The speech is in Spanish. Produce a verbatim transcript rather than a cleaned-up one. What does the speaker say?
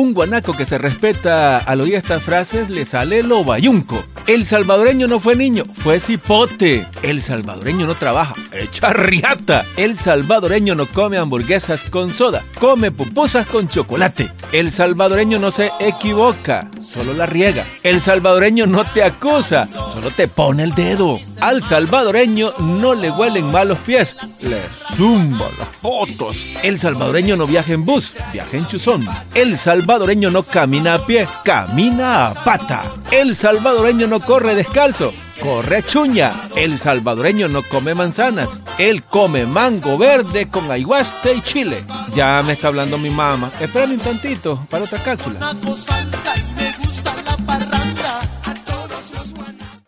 Un guanaco que se respeta al oír estas frases le sale lo bayunco. El salvadoreño no fue niño, fue cipote. El salvadoreño no trabaja, echa riata. El salvadoreño no come hamburguesas con soda, come pupusas con chocolate. El salvadoreño no se equivoca, solo la riega. El salvadoreño no te acusa, solo te pone el dedo. Al salvadoreño no le huelen mal los pies, le zumba las fotos. El salvadoreño no viaja en bus, viaja en chuzón. El salvadoreño no camina a pie, camina a pata. El salvadoreño no corre descalzo, corre chuña. El salvadoreño no come manzanas, él come mango verde con ayahuasca y chile. Ya me está hablando mi mamá. Espérame un tantito para otra cápsula.